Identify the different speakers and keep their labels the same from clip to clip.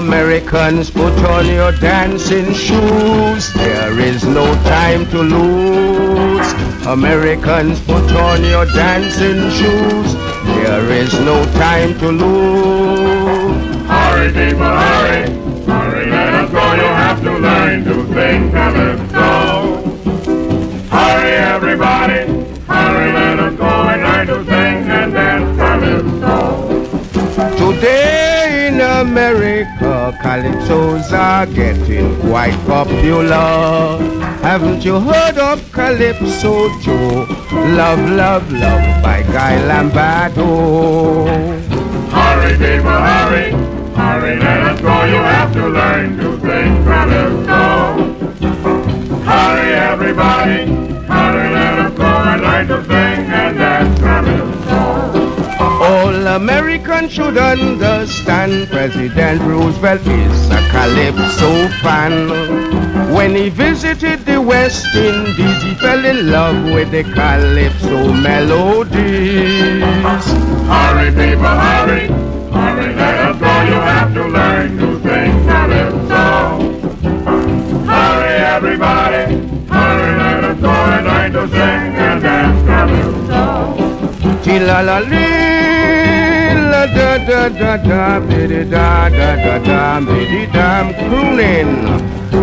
Speaker 1: Americans, put on your dancing shoes. There is no time to lose. Americans, put on your dancing shoes. There is no time to lose.
Speaker 2: Hurry, people, hurry. Hurry, let us go. You have to learn to sing calypso. Hurry, everybody. Hurry, let us go and learn to sing and dance calypso.
Speaker 1: Today in America, calypsos are getting quite popular. Haven't you heard of Calypso Joe? Love, love, love by Guy Lombardo.
Speaker 2: Hurry, people, hurry. Hurry, let us go. You have to learn to sing calypso. Hurry, everybody. Hurry, let us go and learn to sing and dance calypso.
Speaker 1: All Americans should understand President Roosevelt is a calypso fan. When he visited the West Indies, he fell in love with the calypso melodies.
Speaker 2: Hurry, people, hurry. Hurry, let us go. You have to learn to sing calypso. Hurry, everybody. Hurry, let us go and learn to sing and dance calypso.
Speaker 1: Ti-la-la-lee, da-da-da-da, biddy-da-da-da-da, biddy-dam, crooning.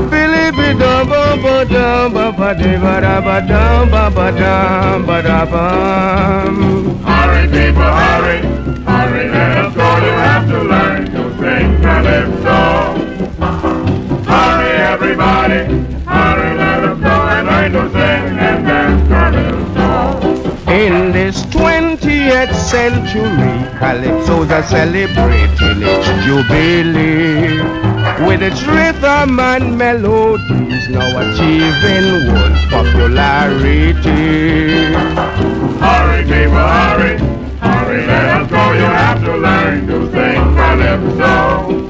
Speaker 1: Billy-bidum-ba-ba-dum-ba-ba-dee-ba-da-ba-dum-ba-da-bum.
Speaker 2: Hurry, people, hurry. Hurry, let us go. You have to learn to sing calypso. Hurry, everybody. Hurry, let us go and learn to sing and dance calypso.
Speaker 1: In this 20th century, calypsos are celebrating its jubilee. With its rhythm and melodies now achieving world popularity.
Speaker 2: Hurry, people, hurry. Hurry, let us go. You have to learn to sing calypso.